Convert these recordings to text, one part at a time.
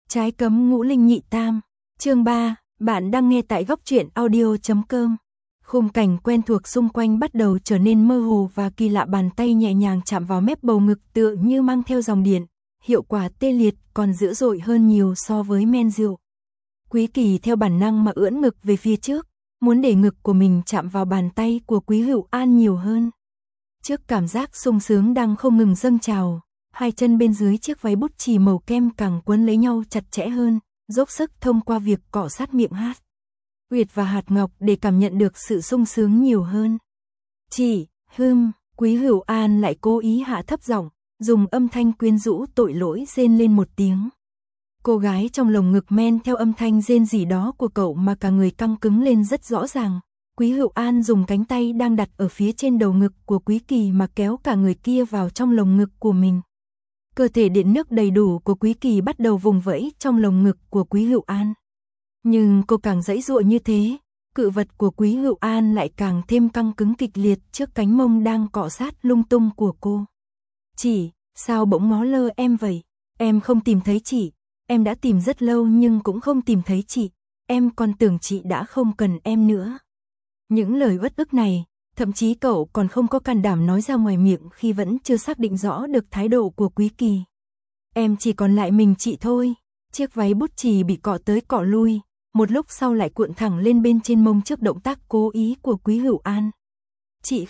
Trái cấm ngũ linh nhị tam. Chương 3, bạn đang nghe tại góc truyện audio.com. Khung cảnh quen thuộc xung quanh bắt đầu trở nên mơ hồ và kỳ lạ, bàn tay nhẹ nhàng chạm vào mép bầu ngực tựa như mang theo dòng điện, hiệu quả tê liệt còn dữ dội hơn nhiều so với men rượu. Quý Kỳ theo bản năng mà ưỡn ngực về phía trước, muốn để ngực của mình chạm vào bàn tay của Quý Hữu An nhiều hơn. Trước cảm giác sung sướng đang không ngừng dâng trào, hai chân bên dưới chiếc váy bút chì màu kem càng quấn lấy nhau chặt chẽ hơn, dốc sức thông qua việc cọ sát miệng hát Uyệt và Hạt Ngọc để cảm nhận được sự sung sướng nhiều hơn. Chị, Quý Hữu An lại cố ý hạ thấp giọng, dùng âm thanh quyến rũ tội lỗi rên lên một tiếng. Cô gái trong lồng ngực men theo âm thanh rên rỉ đó của cậu mà cả người căng cứng lên rất rõ ràng. Quý Hữu An dùng cánh tay đang đặt ở phía trên đầu ngực của Quý Kỳ mà kéo cả người kia vào trong lồng ngực của mình. Cơ thể điện nước đầy đủ của Quý Kỳ bắt đầu vùng vẫy trong lồng ngực của Quý Hữu An. Nhưng cô càng giãy giụa như thế, cự vật của Quý Hữu An lại càng thêm căng cứng kịch liệt trước cánh mông đang cọ sát lung tung của cô. Chị, sao bỗng ngó lơ em vậy? Em không tìm thấy chị. Em đã tìm rất lâu nhưng cũng không tìm thấy chị. Em còn tưởng chị đã không cần em nữa. Những lời uất ức này, thậm chí cậu còn không có can đảm nói ra ngoài miệng khi vẫn chưa xác định rõ được thái độ của Quý Kỳ. Em chỉ còn lại mình chị thôi. Chiếc váy bút chì bị cọ tới cọ lui, một lúc sau lại cuộn thẳng lên bên trên mông trước động tác cố ý của Quý Hữu An. Chị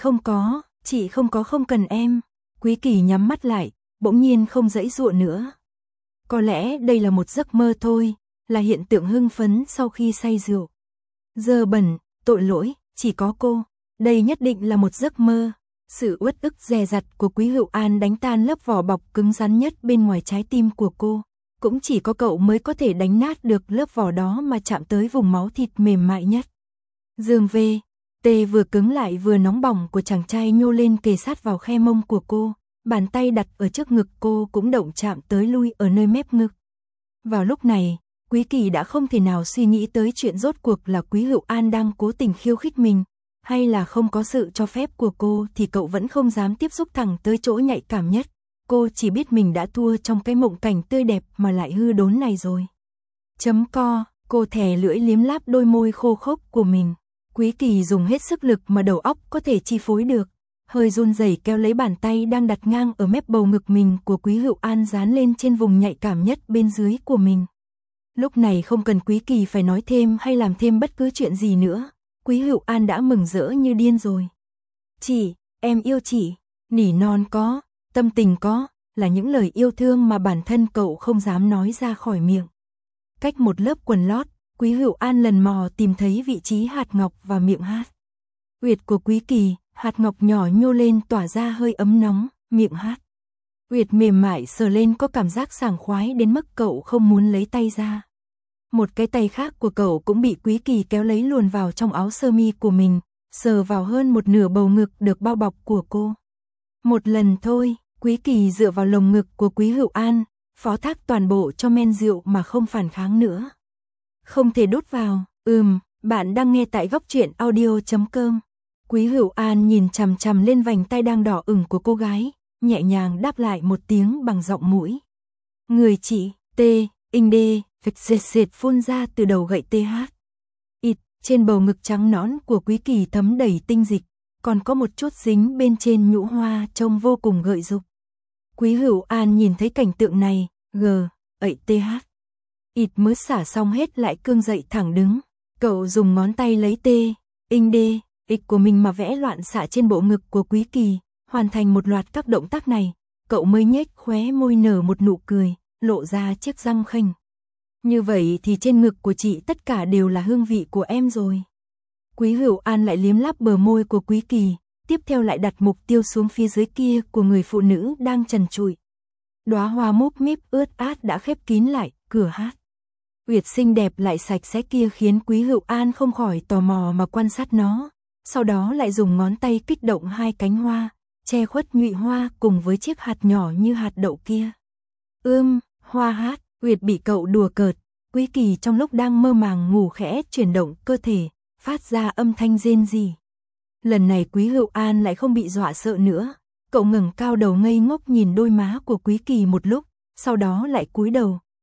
không có không cần em. Quý Kỳ nhắm mắt lại, bỗng nhiên không giãy giụa nữa. Có lẽ đây là một giấc mơ thôi, là hiện tượng hưng phấn sau khi say rượu. Dơ bẩn, tội lỗi, chỉ có cô. Đây nhất định là một giấc mơ. Sự uất ức dè dặt của Quý Hữu An đánh tan lớp vỏ bọc cứng rắn nhất bên ngoài trái tim của cô. Cũng chỉ có cậu mới có thể đánh nát được lớp vỏ đó mà chạm tới vùng máu thịt mềm mại nhất. Dương V.T vừa cứng lại vừa nóng bỏng của chàng trai nhô lên kề sát vào khe mông của cô. Bàn tay đặt ở trước ngực cô cũng động chạm tới lui ở nơi mép ngực. Vào lúc này, Quý Kỳ đã không thể nào suy nghĩ tới chuyện rốt cuộc là Quý Hữu An đang cố tình khiêu khích mình, hay là không có sự cho phép của cô thì cậu vẫn không dám tiếp xúc thẳng tới chỗ nhạy cảm nhất. Cô chỉ biết mình đã thua trong cái mộng cảnh tươi đẹp mà lại hư đốn này rồi. Cô thè lưỡi liếm láp đôi môi khô khốc của mình. Quý Kỳ dùng hết sức lực mà đầu óc có thể chi phối được, hơi run rẩy kéo lấy bàn tay đang đặt ngang ở mép bầu ngực mình của Quý Hữu An dán lên trên vùng nhạy cảm nhất bên dưới của mình. Lúc này không cần Quý Kỳ phải nói thêm hay làm thêm bất cứ chuyện gì nữa, Quý Hữu An đã mừng rỡ như điên rồi. Chị, em yêu chị. Nỉ non có, tâm tình có, là những lời yêu thương mà bản thân cậu không dám nói ra khỏi miệng. Cách một lớp quần lót, Quý Hữu An lần mò tìm thấy vị trí hạt ngọc và miệng hát Uyệt của Quý Kỳ. Hạt ngọc nhỏ nhô lên tỏa ra hơi ấm nóng, miệng hát Uyệt mềm mại sờ lên có cảm giác sảng khoái đến mức cậu không muốn lấy tay ra. Một cái tay khác của cậu cũng bị Quý Kỳ kéo lấy luồn vào trong áo sơ mi của mình, sờ vào hơn một nửa bầu ngực được bao bọc của cô. Một lần thôi, Quý Kỳ dựa vào lồng ngực của Quý Hữu An, phó thác toàn bộ cho men rượu mà không phản kháng nữa. Không thể đút vào. Bạn đang nghe tại góc truyện audio.com. Quý Hữu An nhìn chằm chằm lên vành tay đang đỏ ửng của cô gái, nhẹ nhàng đáp lại một tiếng bằng giọng mũi. Người chị, phịch phun ra từ đầu gậy TH. Trên bầu ngực trắng nõn của Quý Kỳ thấm đầy tinh dịch, còn có một chút dính bên trên nhũ hoa trông vô cùng gợi dục. Quý Hữu An nhìn thấy cảnh tượng này, TH. Mới xả xong hết lại cương dậy thẳng đứng. Cậu dùng ngón tay lấy của mình mà vẽ loạn xạ trên bộ ngực của Quý Kỳ. Hoàn thành một loạt các động tác này, cậu mới nhếch khóe môi nở một nụ cười, lộ ra chiếc răng khênh. Như vậy thì trên ngực của chị tất cả đều là hương vị của em rồi. Quý Hữu An lại liếm láp bờ môi của Quý Kỳ, tiếp theo lại đặt mục tiêu xuống phía dưới kia của người phụ nữ đang trần trụi. Đóa hoa múp míp ướt át đã khép kín lại cửa hát Uyệt xinh đẹp lại sạch sẽ kia khiến Quý Hữu An không khỏi tò mò mà quan sát nó. Sau đó lại dùng ngón tay kích động hai cánh hoa, che khuất nhụy hoa cùng với chiếc hạt nhỏ như hạt đậu kia. Hoa hát, Uyệt bị cậu đùa cợt. Quý Kỳ trong lúc đang mơ màng ngủ khẽ chuyển động cơ thể, phát ra âm thanh rên rỉ. Lần này Quý Hữu An lại không bị dọa sợ nữa. Cậu ngẩng cao đầu ngây ngốc nhìn đôi má của Quý Kỳ một lúc, sau đó lại cúi đầu,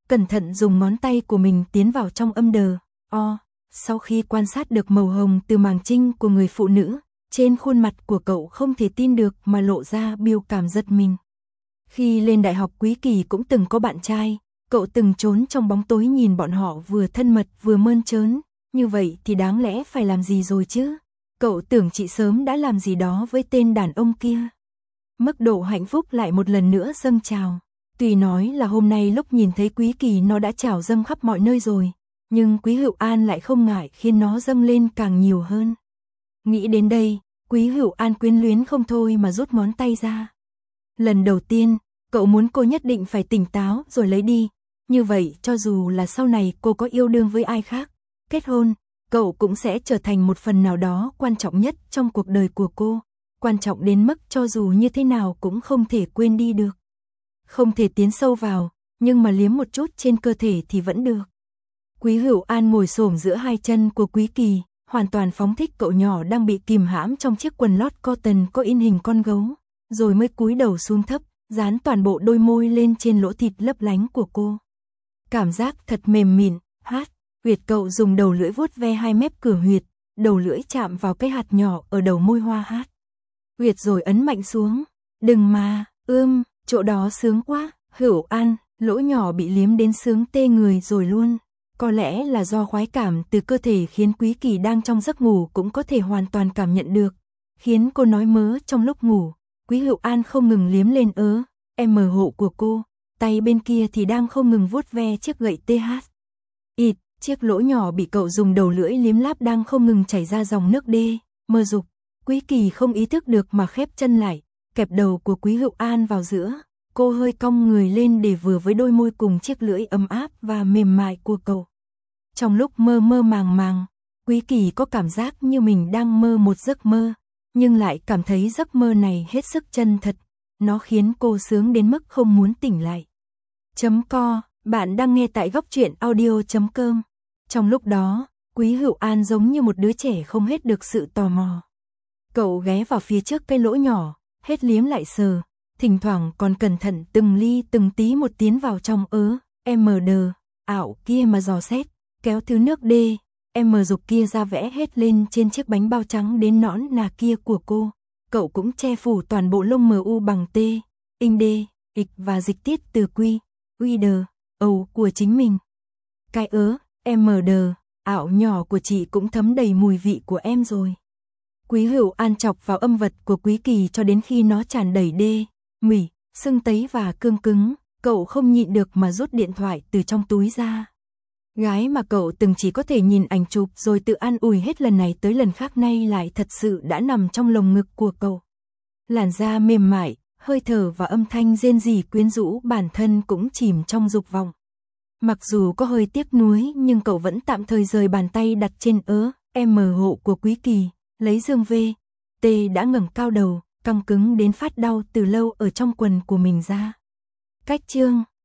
cẩn thận dùng ngón tay của mình tiến vào trong âm đờ. Sau khi quan sát được màu hồng từ màng trinh của người phụ nữ, trên khuôn mặt của cậu không thể tin được mà lộ ra biểu cảm giật mình. Khi lên đại học Quý Kỳ cũng từng có bạn trai, cậu từng trốn trong bóng tối nhìn bọn họ vừa thân mật vừa mơn trớn, như vậy thì đáng lẽ phải làm gì rồi chứ? Cậu tưởng chị sớm đã làm gì đó với tên đàn ông kia. Mức độ hạnh phúc lại một lần nữa dâng trào. Tuy nói là hôm nay lúc nhìn thấy Quý Kỳ nó đã trào dâng khắp mọi nơi rồi, nhưng Quý Hữu An lại không ngại khiến nó dâng lên càng nhiều hơn. Nghĩ đến đây, Quý Hữu An quyến luyến không thôi mà rút ngón tay ra. Lần đầu tiên, cậu muốn cô nhất định phải tỉnh táo rồi lấy đi. Như vậy cho dù là sau này cô có yêu đương với ai khác, kết hôn, cậu cũng sẽ trở thành một phần nào đó quan trọng nhất trong cuộc đời của cô. Quan trọng đến mức cho dù như thế nào cũng không thể quên đi được. Không thể tiến sâu vào, nhưng mà liếm một chút trên cơ thể thì vẫn được. Quý Hữu An ngồi xổm giữa hai chân của Quý Kỳ, hoàn toàn phóng thích cậu nhỏ đang bị kìm hãm trong chiếc quần lót cotton có in hình con gấu, rồi mới cúi đầu xuống thấp, dán toàn bộ đôi môi lên trên lỗ thịt lấp lánh của cô. Cảm giác thật mềm mịn, huyệt cậu dùng đầu lưỡi vuốt ve hai mép cửa huyệt, đầu lưỡi chạm vào cái hạt nhỏ ở đầu môi hoa huyệt rồi ấn mạnh xuống. Đừng mà, chỗ đó sướng quá. Hữu An, lỗ nhỏ bị liếm đến sướng tê người rồi luôn. Có lẽ là do khoái cảm từ cơ thể khiến Quý Kỳ đang trong giấc ngủ cũng có thể hoàn toàn cảm nhận được, khiến cô nói mớ trong lúc ngủ. Quý Hữu An không ngừng liếm lên hộ của cô, tay bên kia thì đang không ngừng vuốt ve chiếc gậy chiếc lỗ nhỏ bị cậu dùng đầu lưỡi liếm láp đang không ngừng chảy ra dòng nước đê, mơ dục. Quý Kỳ không ý thức được mà khép chân lại, kẹp đầu của Quý Hữu An vào giữa, cô hơi cong người lên để vừa với đôi môi cùng chiếc lưỡi ấm áp và mềm mại của cậu. Trong lúc mơ mơ màng, Quý Kỳ có cảm giác như mình đang mơ một giấc mơ, nhưng lại cảm thấy giấc mơ này hết sức chân thật, nó khiến cô sướng đến mức không muốn tỉnh lại. Bạn đang nghe tại goctruyện.audio.com. Trong lúc đó, Quý Hữu An giống như một đứa trẻ không hết được sự tò mò. Cậu ghé vào phía trước cái lỗ nhỏ, hết liếm lại sờ, thỉnh thoảng còn cẩn thận từng ly từng tí một tiến vào trong ảo kia mà dò xét, kéo thứ nước dục kia ra vẽ hết lên trên chiếc bánh bao trắng đến nõn nà kia của cô. Cậu cũng che phủ toàn bộ lông mu bằng và dịch tiết từ của chính mình. Cái ảo nhỏ của chị cũng thấm đầy mùi vị của em rồi. Quý Hữu An chọc vào âm vật của Quý Kỳ cho đến khi nó tràn đầy sưng tấy và cương cứng, cậu không nhịn được mà rút điện thoại từ trong túi ra. Gái mà cậu từng chỉ có thể nhìn ảnh chụp rồi tự an ủi hết lần này tới lần khác nay lại thật sự đã nằm trong lồng ngực của cậu. Làn da mềm mại, hơi thở và âm thanh rên rỉ quyến rũ, bản thân cũng chìm trong dục vọng. Mặc dù có hơi tiếc nuối nhưng cậu vẫn tạm thời rời bàn tay đặt trên hộ của Quý Kỳ, lấy dương đã ngẩng cao đầu, căng cứng đến phát đau từ lâu ở trong quần của mình ra. Cách chương